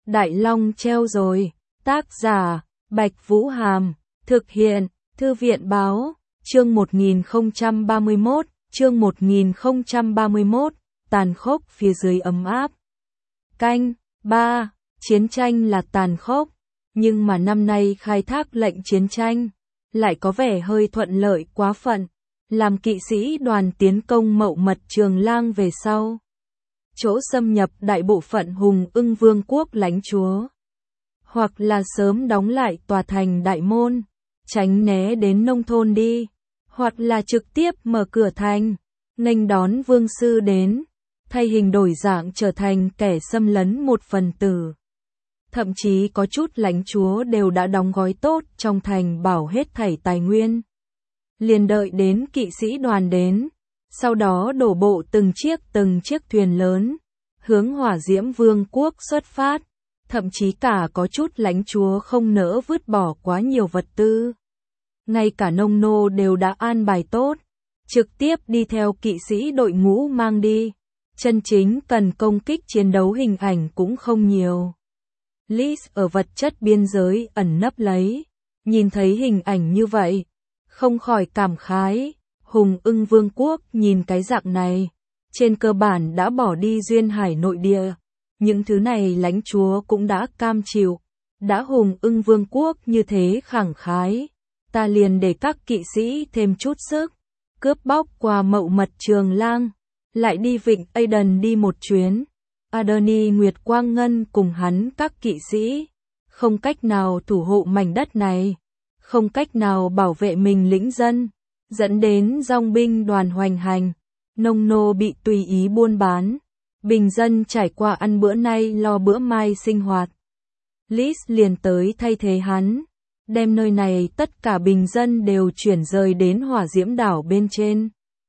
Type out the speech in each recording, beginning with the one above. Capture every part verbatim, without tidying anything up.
Đại Long treo rồi. Tác giả, Bạch Vũ Hàm. Thực hiện, Thư viện Báo. Chương một nghìn không trăm ba mươi mốt, chương một nghìn không trăm ba mươi mốt, tàn khốc phía dưới ấm áp. Canh, ba, chiến tranh là tàn khốc, nhưng mà năm nay khai thác lệnh chiến tranh, lại có vẻ hơi thuận lợi quá phận, làm kỵ sĩ đoàn tiến công Mậu Mật Trường Lang về sau. Chỗ xâm nhập đại bộ phận Hùng Ưng Vương quốc lãnh chúa. Hoặc là sớm đóng lại tòa thành đại môn, tránh né đến nông thôn đi, hoặc là trực tiếp mở cửa thành, nghênh đón vương sư đến, thay hình đổi dạng trở thành kẻ xâm lấn một phần tử. Thậm chí có chút lãnh chúa đều đã đóng gói tốt trong thành bảo hết thảy tài nguyên. Liền đợi đến kỵ sĩ đoàn đến, sau đó đổ bộ từng chiếc từng chiếc thuyền lớn, hướng Hỏa Diễm Vương quốc xuất phát. Thậm chí cả có chút lãnh chúa không nỡ vứt bỏ quá nhiều vật tư. Ngay cả nông nô đều đã an bài tốt, trực tiếp đi theo kỵ sĩ đội ngũ mang đi. Chân chính cần công kích chiến đấu hình ảnh cũng không nhiều. Liz ở vật chất biên giới ẩn nấp lấy, nhìn thấy hình ảnh như vậy, không khỏi cảm khái. Hùng Ưng Vương quốc nhìn cái dạng này, trên cơ bản đã bỏ đi duyên hải nội địa. Những thứ này lãnh chúa cũng đã cam chịu, đã Hùng Ưng Vương quốc như thế khẳng khái, ta liền để các kỵ sĩ thêm chút sức, cướp bóc qua Mậu Mật Trường Lang, lại đi Vịnh Aden đi một chuyến. Adoni Nguyệt Quang Ngân cùng hắn các kỵ sĩ, không cách nào thủ hộ mảnh đất này, không cách nào bảo vệ mình lĩnh dân, dẫn đến dòng binh đoàn hoành hành, nông nô bị tùy ý buôn bán. Bình dân trải qua ăn bữa nay lo bữa mai sinh hoạt. Liz liền tới thay thế hắn, đem nơi này tất cả bình dân đều chuyển rời đến Hỏa Diễm đảo bên trên.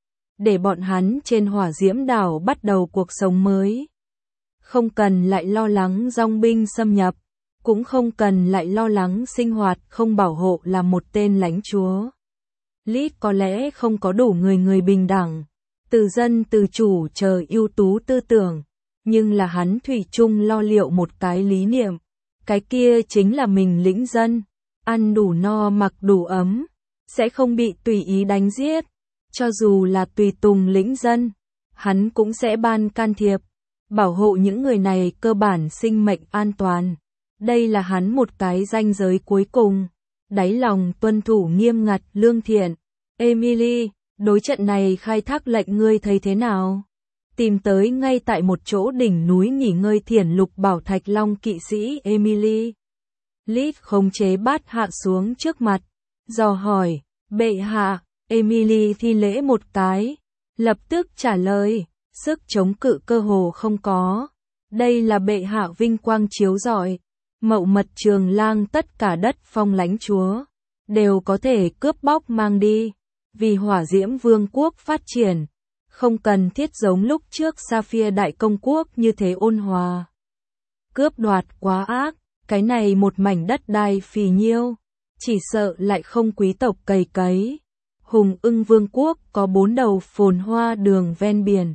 Để bọn hắn trên Hỏa Diễm đảo bắt đầu cuộc sống mới. Không cần lại lo lắng dòng binh xâm nhập, cũng không cần lại lo lắng sinh hoạt không bảo hộ là một tên lãnh chúa. Liz có lẽ không có đủ người người bình đẳng, từ dân từ chủ chờ ưu tú tư tưởng, nhưng là hắn thủy chung lo liệu một cái lý niệm, cái kia chính là mình lĩnh dân, ăn đủ no mặc đủ ấm, sẽ không bị tùy ý đánh giết, cho dù là tùy tùng lĩnh dân, hắn cũng sẽ ban can thiệp, bảo hộ những người này cơ bản sinh mệnh an toàn. Đây là hắn một cái ranh giới cuối cùng, đáy lòng tuân thủ nghiêm ngặt lương thiện. Emily, đối trận này khai thác lệnh ngươi thấy thế nào? Tìm tới ngay tại một chỗ đỉnh núi nghỉ ngơi thiền lục bảo thạch long kỵ sĩ Emily. Liz khống chế bát hạ xuống trước mặt, dò hỏi, bệ hạ. Emily thi lễ một cái, lập tức trả lời, sức chống cự cơ hồ không có. Đây là bệ hạ vinh quang chiếu rọi, Mậu Mật Trường Lang tất cả đất phong lãnh chúa, đều có thể cướp bóc mang đi. Vì Hỏa Diễm Vương quốc phát triển, không cần thiết giống lúc trước Sapphire Đại Công quốc như thế ôn hòa. Cướp đoạt quá ác, cái này một mảnh đất đai phì nhiêu, chỉ sợ lại không quý tộc cày cấy. Hùng Ưng Vương quốc có bốn đầu phồn hoa đường ven biển.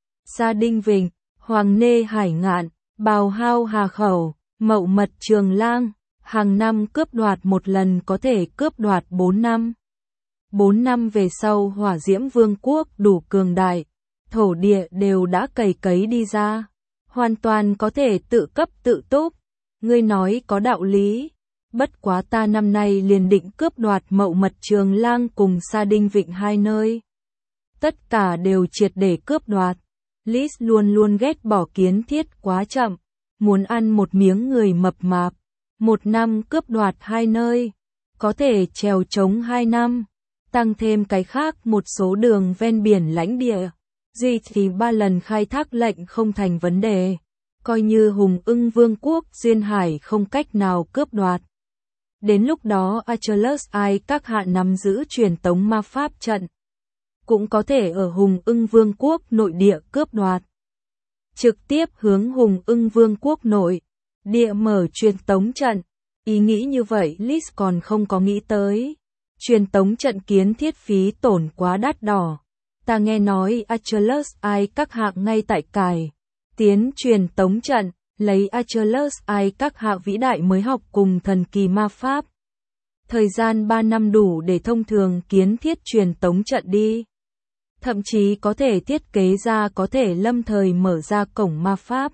Sa Đinh Vịnh, Hoàng Nê Hải Ngạn, Bào Hao Hà Khẩu, Mậu Mật Trường Lang, hàng năm cướp đoạt một lần có thể cướp đoạt bốn năm. Bốn năm về sau Hỏa Diễm Vương quốc đủ cường đại, thổ địa đều đã cày cấy đi ra, hoàn toàn có thể tự cấp tự túc. Ngươi nói có đạo lý, bất quá ta năm nay liền định cướp đoạt Mậu Mật Trường Lang cùng Sa Đinh Vịnh hai nơi. Tất cả đều triệt để cướp đoạt. Liz luôn luôn ghét bỏ kiến thiết quá chậm, muốn ăn một miếng người mập mạp. Một năm cướp đoạt hai nơi, có thể trèo trống hai năm. Tăng thêm cái khác một số đường ven biển lãnh địa, duy thì ba lần khai thác lệnh không thành vấn đề, coi như Hùng Ưng Vương quốc duyên hải không cách nào cướp đoạt. Đến lúc đó Achilles ai các hạ nắm giữ truyền tống ma pháp trận, cũng có thể ở Hùng Ưng Vương quốc nội địa cướp đoạt. Trực tiếp hướng Hùng Ưng Vương quốc nội địa mở truyền tống trận, ý nghĩ như vậy Liz còn không có nghĩ tới. Truyền tống trận kiến thiết phí tổn quá đắt đỏ. Ta nghe nói Achilles ai các hạng ngay tại cài tiến truyền tống trận, lấy Achilles ai các hạ vĩ đại mới học cùng thần kỳ ma pháp. Thời gian ba năm đủ để thông thường kiến thiết truyền tống trận đi. Thậm chí có thể thiết kế ra có thể lâm thời mở ra cổng ma pháp.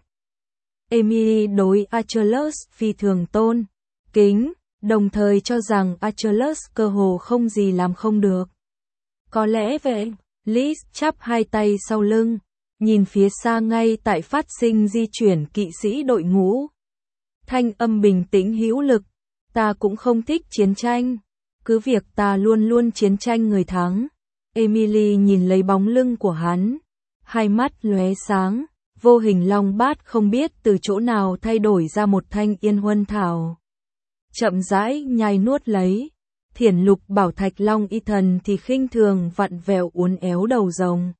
Emily đối Achilles phi thường tôn kính, đồng thời cho rằng Achilles cơ hồ không gì làm không được. Có lẽ vậy, Liz chắp hai tay sau lưng, nhìn phía xa ngay tại phát sinh di chuyển kỵ sĩ đội ngũ. Thanh âm bình tĩnh hữu lực, ta cũng không thích chiến tranh, cứ việc ta luôn luôn chiến tranh người thắng. Emily nhìn lấy bóng lưng của hắn, hai mắt lóe sáng, vô hình long bát không biết từ chỗ nào thay đổi ra một thanh yên huân thảo. Chậm rãi nhai nuốt lấy, thiển lục bảo thạch long y thần thì khinh thường vặn vẹo uốn éo đầu rồng.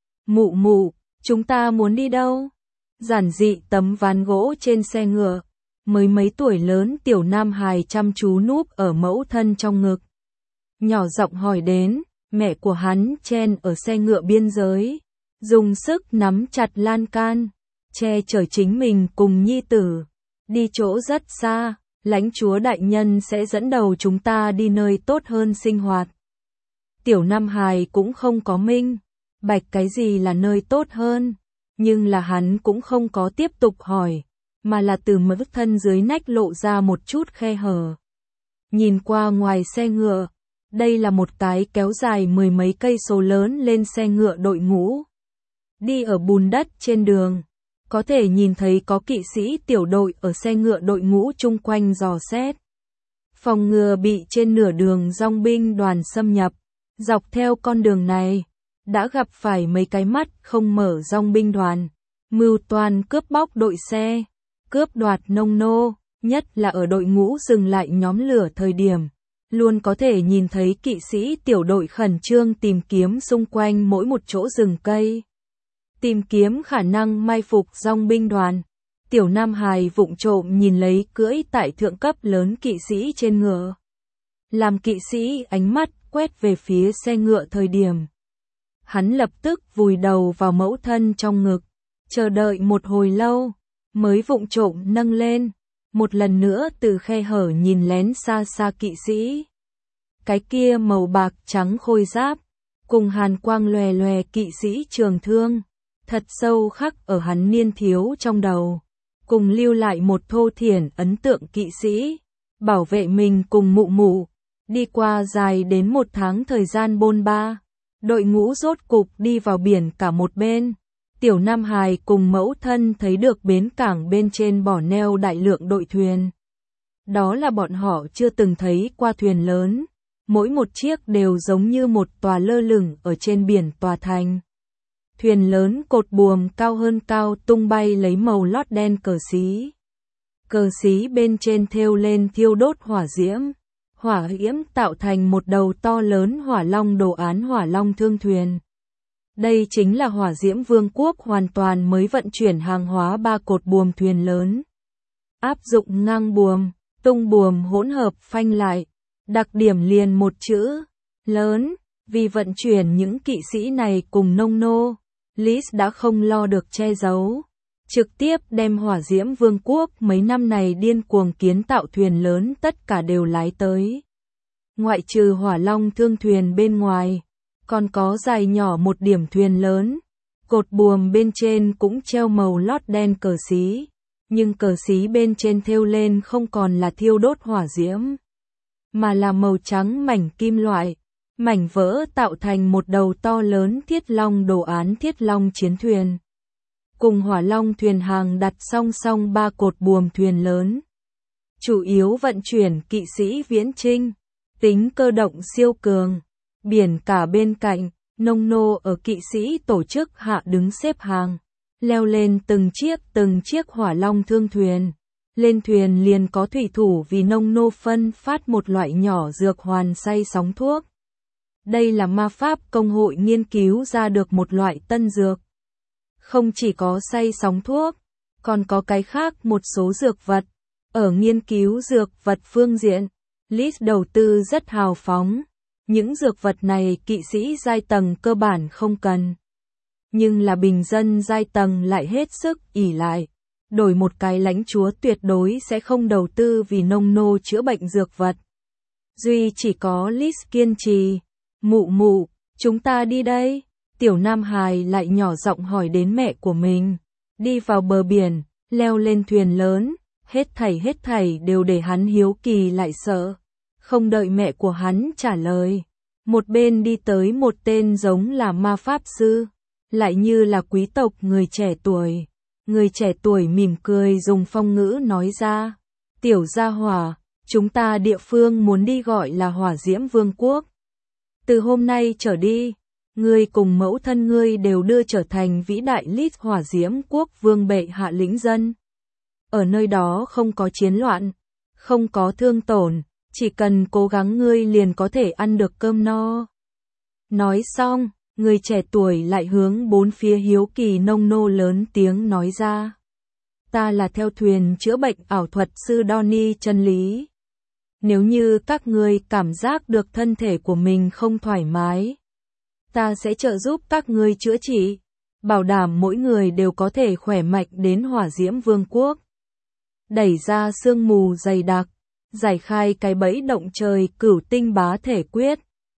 Mụ mụ, chúng ta muốn đi đâu? Giản dị tấm ván gỗ trên xe ngựa, mới mấy tuổi lớn tiểu nam hài chăm chú núp ở mẫu thân trong ngực. Nhỏ giọng hỏi đến, mẹ của hắn chen ở xe ngựa biên giới, dùng sức nắm chặt lan can, che chở chính mình cùng nhi tử. Đi chỗ rất xa, lãnh chúa đại nhân sẽ dẫn đầu chúng ta đi nơi tốt hơn sinh hoạt. Tiểu nam hài cũng không có minh bạch cái gì là nơi tốt hơn, nhưng là hắn cũng không có tiếp tục hỏi, mà là từ mỡ thân dưới nách lộ ra một chút khe hở. Nhìn qua ngoài xe ngựa, đây là một cái kéo dài mười mấy cây số lớn lên xe ngựa đội ngũ. Đi ở bùn đất trên đường, có thể nhìn thấy có kỵ sĩ tiểu đội ở xe ngựa đội ngũ chung quanh dò xét. Phòng ngừa bị trên nửa đường dòng binh đoàn xâm nhập, dọc theo con đường này, đã gặp phải mấy cái mắt không mở dòng binh đoàn, mưu toan cướp bóc đội xe, cướp đoạt nông nô, nhất là ở đội ngũ dừng lại nhóm lửa thời điểm. Luôn có thể nhìn thấy kỵ sĩ tiểu đội khẩn trương tìm kiếm xung quanh mỗi một chỗ rừng cây. Tìm kiếm khả năng mai phục dòng binh đoàn. Tiểu nam hài vụng trộm nhìn lấy cưỡi tại thượng cấp lớn kỵ sĩ trên ngựa. Làm kỵ sĩ ánh mắt quét về phía xe ngựa thời điểm. Hắn lập tức vùi đầu vào mẫu thân trong ngực, chờ đợi một hồi lâu, mới vụng trộm nâng lên. Một lần nữa từ khe hở nhìn lén xa xa kỵ sĩ. Cái kia màu bạc trắng khôi giáp, cùng hàn quang lòe lòe kỵ sĩ trường thương, thật sâu khắc ở hắn niên thiếu trong đầu. Cùng lưu lại một thô thiển ấn tượng kỵ sĩ, bảo vệ mình cùng mụ mụ. Đi qua dài đến một tháng thời gian bôn ba, đội ngũ rốt cục đi vào biển cả một bên. Tiểu nam hài cùng mẫu thân thấy được bến cảng bên trên bỏ neo đại lượng đội thuyền. Đó là bọn họ chưa từng thấy qua thuyền lớn, mỗi một chiếc đều giống như một tòa lơ lửng ở trên biển tòa thành. Thuyền lớn cột buồm cao hơn cao tung bay lấy màu lót đen cờ xí. Cờ xí bên trên thêu lên thiêu đốt hỏa diễm. Hỏa diễm tạo thành một đầu to lớn hỏa long đồ án hỏa long thương thuyền. Đây chính là hỏa diễm vương quốc hoàn toàn mới vận chuyển hàng hóa ba cột buồm thuyền lớn. Áp dụng ngang buồm, tung buồm hỗn hợp phanh lại. Đặc điểm liền một chữ, lớn, vì vận chuyển những kỵ sĩ này cùng nông nô. Liz đã không lo được che giấu. Trực tiếp đem hỏa diễm vương quốc mấy năm này điên cuồng kiến tạo thuyền lớn tất cả đều lái tới. Ngoại trừ hỏa long thương thuyền bên ngoài, còn có dài nhỏ một điểm thuyền lớn. Cột buồm bên trên cũng treo màu lót đen cờ xí, nhưng cờ xí bên trên thêu lên không còn là thiêu đốt hỏa diễm, mà là màu trắng mảnh kim loại. Mảnh vỡ tạo thành một đầu to lớn thiết long đồ án thiết long chiến thuyền. Cùng hỏa long thuyền hàng đặt song song ba cột buồm thuyền lớn. Chủ yếu vận chuyển kỵ sĩ viễn chinh, tính cơ động siêu cường. Biển cả bên cạnh, nông nô ở kỵ sĩ tổ chức hạ đứng xếp hàng, leo lên từng chiếc từng chiếc hỏa long thương thuyền. Lên thuyền liền có thủy thủ vì nông nô phân phát một loại nhỏ dược hoàn say sóng thuốc. Đây là ma pháp công hội nghiên cứu ra được một loại tân dược. Không chỉ có say sóng thuốc, còn có cái khác một số dược vật. Ở nghiên cứu dược vật phương diện, Liz đầu tư rất hào phóng. Những dược vật này kỵ sĩ giai tầng cơ bản không cần. Nhưng là bình dân giai tầng lại hết sức ỷ lại. đổi một cái lãnh chúa tuyệt đối sẽ không đầu tư vì nông nô chữa bệnh dược vật. Duy chỉ có Liz kiên trì. Mụ mụ, chúng ta đi đây. Tiểu Nam Hài lại nhỏ giọng hỏi đến mẹ của mình. Đi vào bờ biển, leo lên thuyền lớn, hết thảy hết thảy đều để hắn hiếu kỳ lại sợ. Không đợi mẹ của hắn trả lời. Một bên đi tới một tên giống là ma pháp sư, lại như là quý tộc người trẻ tuổi. Người trẻ tuổi mỉm cười dùng phong ngữ nói ra. Tiểu gia hỏa, chúng ta địa phương muốn đi gọi là Hỏa Diễm Vương quốc. Từ hôm nay trở đi, ngươi cùng mẫu thân ngươi đều đưa trở thành vĩ đại Lít Hỏa Diễm quốc vương bệ hạ lĩnh dân. Ở nơi đó không có chiến loạn, không có thương tổn, chỉ cần cố gắng ngươi liền có thể ăn được cơm no. Nói xong, người trẻ tuổi lại hướng bốn phía hiếu kỳ nông nô lớn tiếng nói ra. Ta là theo thuyền chữa bệnh ảo thuật sư Donnie chân lý. Nếu như các ngươi cảm giác được thân thể của mình không thoải mái, ta sẽ trợ giúp các ngươi chữa trị, bảo đảm mỗi người đều có thể khỏe mạnh đến Hỏa Diễm Vương quốc. Đẩy ra sương mù dày đặc, giải khai cái bẫy động trời cửu tinh bá thể quyết.